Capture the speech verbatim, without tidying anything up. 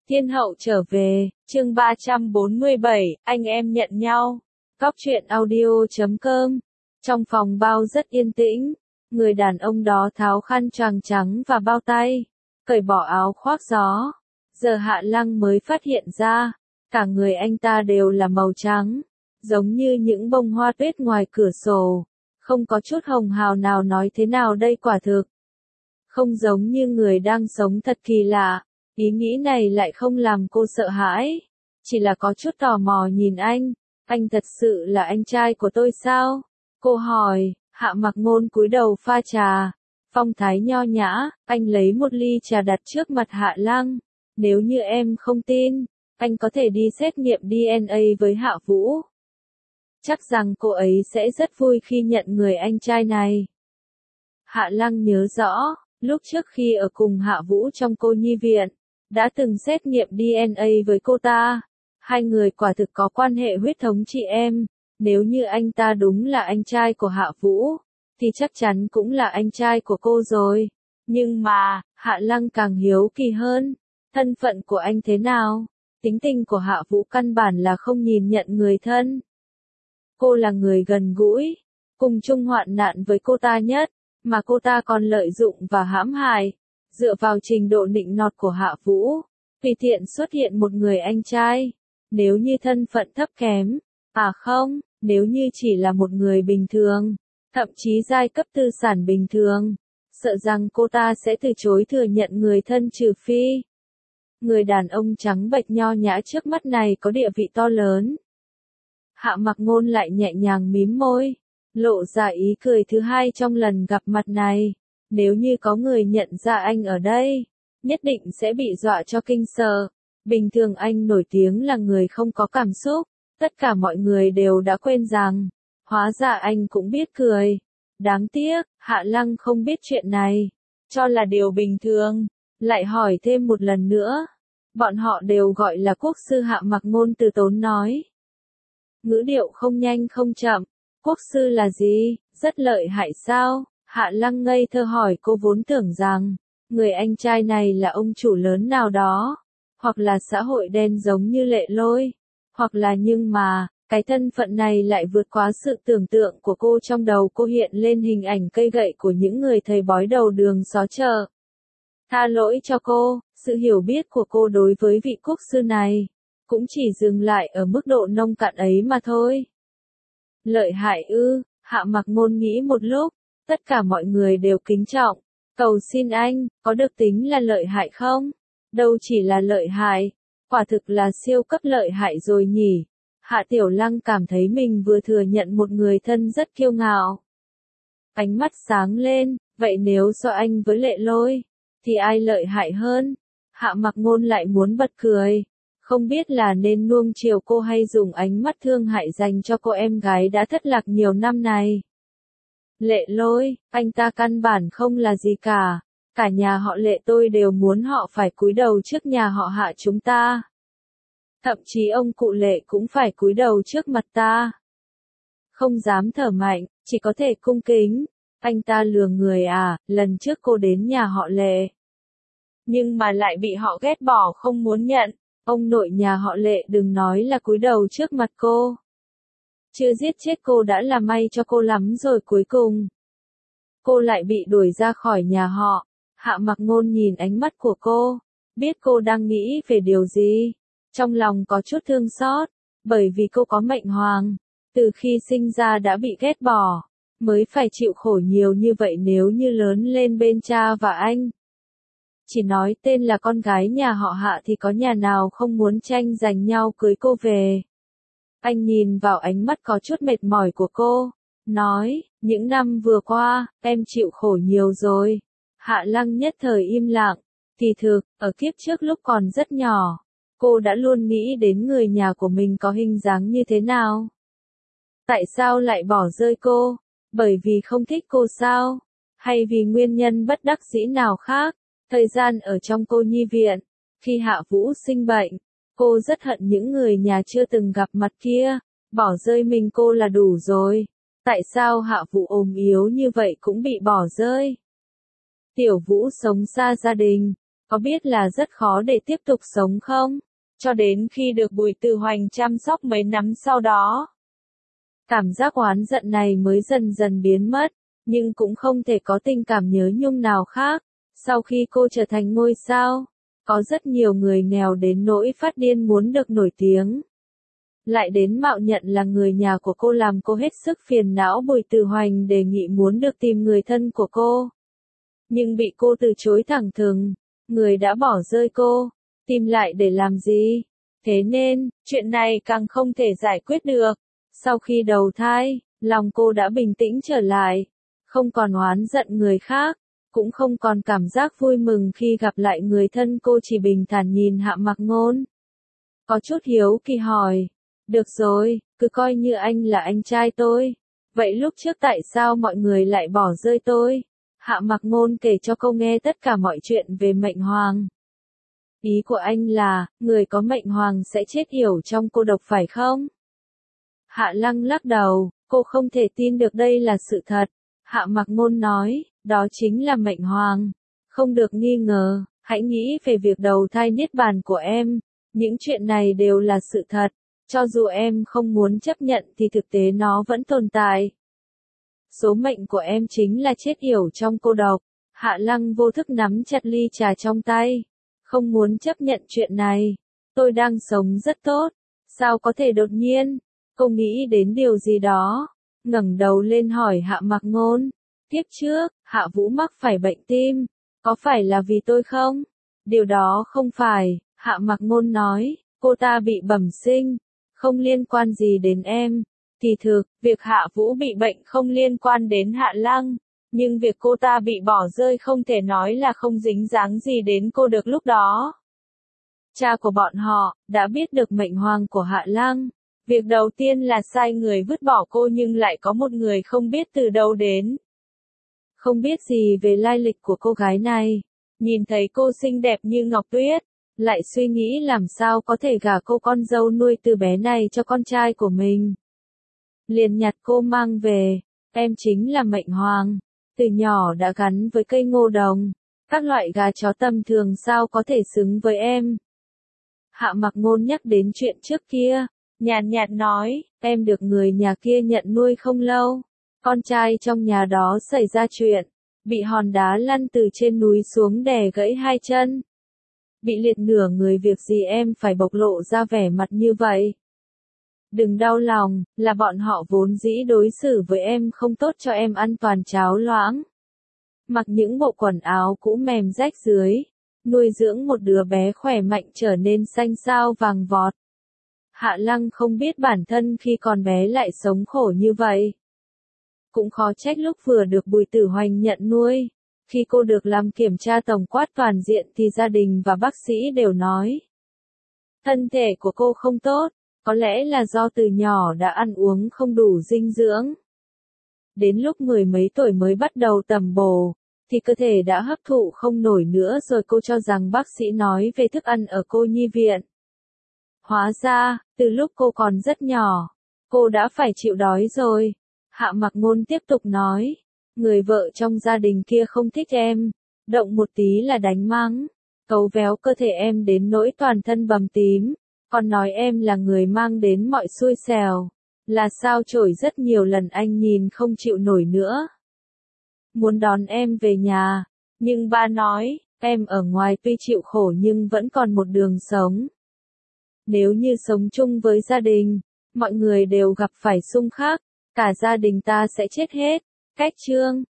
Thiên hậu trở về, chương ba trăm bốn mươi bảy, anh em nhận nhau. Góc truyện audio chấm com. Trong phòng bao rất yên tĩnh, người đàn ông đó tháo khăn choàng trắng và bao tay, cởi bỏ áo khoác gió. Giờ Hạ Lăng mới phát hiện ra, cả người anh ta đều là màu trắng, giống như những bông hoa tuyết ngoài cửa sổ, không có chút hồng hào nào. Nói thế nào đây, quả thực không giống như người đang sống, thật kỳ lạ. Ý nghĩ này lại không làm cô sợ hãi, chỉ là có chút tò mò nhìn anh. Anh thật sự là anh trai của tôi sao? Cô hỏi. Hạ Mặc Ngôn cúi đầu pha trà, phong thái nho nhã. Anh lấy một ly trà đặt trước mặt Hạ Lăng. Nếu như em không tin, anh có thể đi xét nghiệm đê en a với Hạ Vũ. Chắc rằng cô ấy sẽ rất vui khi nhận người anh trai này. Hạ Lăng nhớ rõ, lúc trước khi ở cùng Hạ Vũ trong cô nhi viện, đã từng xét nghiệm đê en a với cô ta. Hai người quả thực có quan hệ huyết thống chị em. Nếu như anh ta đúng là anh trai của Hạ Vũ, thì chắc chắn cũng là anh trai của cô rồi. Nhưng mà, Hạ Lăng càng hiếu kỳ hơn. Thân phận của anh thế nào? Tính tình của Hạ Vũ căn bản là không nhìn nhận người thân. Cô là người gần gũi, cùng chung hoạn nạn với cô ta nhất, mà cô ta còn lợi dụng và hãm hại. Dựa vào trình độ nịnh nọt của Hạ Vũ, tùy tiện xuất hiện một người anh trai. Nếu như thân phận thấp kém, à không, nếu như chỉ là một người bình thường, thậm chí giai cấp tư sản bình thường, sợ rằng cô ta sẽ từ chối thừa nhận người thân, trừ phi người đàn ông trắng bệch nho nhã trước mắt này có địa vị to lớn. Hạ Mặc Ngôn lại nhẹ nhàng mím môi, lộ ra ý cười thứ hai trong lần gặp mặt này. Nếu như có người nhận ra anh ở đây, nhất định sẽ bị dọa cho kinh sợ. Bình thường anh nổi tiếng là người không có cảm xúc, tất cả mọi người đều đã quên rằng, hóa ra anh cũng biết cười. Đáng tiếc, Hạ Lăng không biết chuyện này, cho là điều bình thường, lại hỏi thêm một lần nữa. Bọn họ đều gọi là quốc sư. Hạ Mặc Ngôn từ tốn nói, ngữ điệu không nhanh không chậm. Quốc sư là gì? Rất lợi hại sao? Hạ Lăng ngây thơ hỏi. Cô vốn tưởng rằng, người anh trai này là ông chủ lớn nào đó, hoặc là xã hội đen giống như Lệ Lôi, hoặc là nhưng mà, cái thân phận này lại vượt quá sự tưởng tượng của cô. Trong đầu cô hiện lên hình ảnh cây gậy của những người thầy bói đầu đường xó chợ. Tha lỗi cho cô, sự hiểu biết của cô đối với vị quốc sư này, cũng chỉ dừng lại ở mức độ nông cạn ấy mà thôi. Lợi hại ư? Hạ Mặc Ngôn nghĩ một lúc. Tất cả mọi người đều kính trọng. Cầu xin anh, có được tính là lợi hại không? Đâu chỉ là lợi hại, quả thực là siêu cấp lợi hại rồi nhỉ. Hạ Tiểu Lăng cảm thấy mình vừa thừa nhận một người thân rất kiêu ngạo. Ánh mắt sáng lên, vậy nếu so anh với Lệ Lôi, thì ai lợi hại hơn? Hạ Mặc Ngôn lại muốn bật cười. Không biết là nên nuông chiều cô hay dùng ánh mắt thương hại dành cho cô em gái đã thất lạc nhiều năm này. Lệ Lôi, anh ta căn bản không là gì cả. Cả nhà họ Lệ tôi đều muốn họ phải cúi đầu trước nhà họ Hạ chúng ta. Thậm chí ông cụ Lệ cũng phải cúi đầu trước mặt ta. Không dám thở mạnh, chỉ có thể cung kính. Anh ta lừa người à? Lần trước cô đến nhà họ Lệ, nhưng mà lại bị họ ghét bỏ không muốn nhận. Ông nội nhà họ Lệ đừng nói là cúi đầu trước mặt cô. Chưa giết chết cô đã là may cho cô lắm rồi. Cuối cùng, cô lại bị đuổi ra khỏi nhà họ. Hạ Mặc Ngôn nhìn ánh mắt của cô, biết cô đang nghĩ về điều gì. Trong lòng có chút thương xót, bởi vì cô có mệnh hoàng, từ khi sinh ra đã bị ghét bỏ, mới phải chịu khổ nhiều như vậy. Nếu như lớn lên bên cha và anh, chỉ nói tên là con gái nhà họ Hạ thì có nhà nào không muốn tranh giành nhau cưới cô về. Anh nhìn vào ánh mắt có chút mệt mỏi của cô, nói, những năm vừa qua, em chịu khổ nhiều rồi. Hạ Lăng nhất thời im lặng. Kỳ thực, ở kiếp trước lúc còn rất nhỏ, cô đã luôn nghĩ đến người nhà của mình có hình dáng như thế nào. Tại sao lại bỏ rơi cô? Bởi vì không thích cô sao? Hay vì nguyên nhân bất đắc dĩ nào khác? Thời gian ở trong cô nhi viện, khi Hạ Vũ sinh bệnh, cô rất hận những người nhà chưa từng gặp mặt kia. Bỏ rơi mình cô là đủ rồi. Tại sao Hạ Vũ ốm yếu như vậy cũng bị bỏ rơi? Tiểu Vũ sống xa gia đình, có biết là rất khó để tiếp tục sống không? Cho đến khi được Bùi Tử Hoành chăm sóc mấy năm sau đó. Cảm giác oán giận này mới dần dần biến mất, nhưng cũng không thể có tình cảm nhớ nhung nào khác. Sau khi cô trở thành ngôi sao, có rất nhiều người nghèo đến nỗi phát điên muốn được nổi tiếng. Lại đến mạo nhận là người nhà của cô làm cô hết sức phiền não. Bùi Tử Hoành đề nghị muốn được tìm người thân của cô. Nhưng bị cô từ chối thẳng thừng, người đã bỏ rơi cô, tìm lại để làm gì? Thế nên, chuyện này càng không thể giải quyết được. Sau khi đầu thai, lòng cô đã bình tĩnh trở lại, không còn oán giận người khác, cũng không còn cảm giác vui mừng khi gặp lại người thân. Cô chỉ bình thản nhìn Hạ Mặc Ngôn. Có chút hiếu kỳ hỏi, được rồi, cứ coi như anh là anh trai tôi. Vậy lúc trước tại sao mọi người lại bỏ rơi tôi? Hạ Mặc Ngôn kể cho cô nghe tất cả mọi chuyện về mệnh hoàng. Ý của anh là, người có mệnh hoàng sẽ chết yểu trong cô độc phải không? Hạ Lăng lắc đầu, cô không thể tin được đây là sự thật. Hạ Mặc Ngôn nói, đó chính là mệnh hoàng. Không được nghi ngờ, hãy nghĩ về việc đầu thai niết bàn của em. Những chuyện này đều là sự thật. Cho dù em không muốn chấp nhận thì thực tế nó vẫn tồn tại. Số mệnh của em chính là chết yểu trong cô độc. Hạ Lăng vô thức nắm chặt ly trà trong tay. Không muốn chấp nhận chuyện này. Tôi đang sống rất tốt. Sao có thể đột nhiên? Cô nghĩ đến điều gì đó. Ngẩng đầu lên hỏi Hạ Mặc Ngôn. Kiếp trước, Hạ Vũ mắc phải bệnh tim. Có phải là vì tôi không? Điều đó không phải. Hạ Mặc Ngôn nói. Cô ta bị bẩm sinh. Không liên quan gì đến em. Kỳ thực, việc Hạ Vũ bị bệnh không liên quan đến Hạ Lăng. Nhưng việc cô ta bị bỏ rơi không thể nói là không dính dáng gì đến cô được lúc đó. Cha của bọn họ, đã biết được mệnh hoàng của Hạ Lăng. Việc đầu tiên là sai người vứt bỏ cô nhưng lại có một người không biết từ đâu đến. Không biết gì về lai lịch của cô gái này. Nhìn thấy cô xinh đẹp như ngọc tuyết. Lại suy nghĩ làm sao có thể gả cô con dâu nuôi từ bé này cho con trai của mình. Liền nhặt cô mang về. Em chính là mệnh hoàng. Từ nhỏ đã gắn với cây ngô đồng. Các loại gà chó tầm thường sao có thể xứng với em. Hạ Mặc Ngôn nhắc đến chuyện trước kia. Nhàn nhạt nói, em được người nhà kia nhận nuôi không lâu. Con trai trong nhà đó xảy ra chuyện. Bị hòn đá lăn từ trên núi xuống đè gãy hai chân. Bị liệt nửa người, việc gì em phải bộc lộ ra vẻ mặt như vậy. Đừng đau lòng, là bọn họ vốn dĩ đối xử với em không tốt cho em ăn toàn cháo loãng. Mặc những bộ quần áo cũ mềm rách dưới. Nuôi dưỡng một đứa bé khỏe mạnh trở nên xanh xao vàng vọt. Hạ Lăng không biết bản thân khi còn bé lại sống khổ như vậy. Cũng khó trách lúc vừa được Bùi Tử Hoành nhận nuôi. Khi cô được làm kiểm tra tổng quát toàn diện thì gia đình và bác sĩ đều nói. Thân thể của cô không tốt, có lẽ là do từ nhỏ đã ăn uống không đủ dinh dưỡng. Đến lúc mười mấy tuổi mới bắt đầu tầm bổ, thì cơ thể đã hấp thụ không nổi nữa rồi. Cô cho rằng bác sĩ nói về thức ăn ở cô nhi viện. Hóa ra, từ lúc cô còn rất nhỏ, cô đã phải chịu đói rồi. Hạ Mặc Ngôn tiếp tục nói, người vợ trong gia đình kia không thích em, động một tí là đánh mắng, cấu véo cơ thể em đến nỗi toàn thân bầm tím, còn nói em là người mang đến mọi xui xẻo, là sao chổi rất nhiều lần anh nhìn không chịu nổi nữa. Muốn đón em về nhà, nhưng ba nói, em ở ngoài tuy chịu khổ nhưng vẫn còn một đường sống. Nếu như sống chung với gia đình, mọi người đều gặp phải xung khắc, cả gia đình ta sẽ chết hết. Cách chương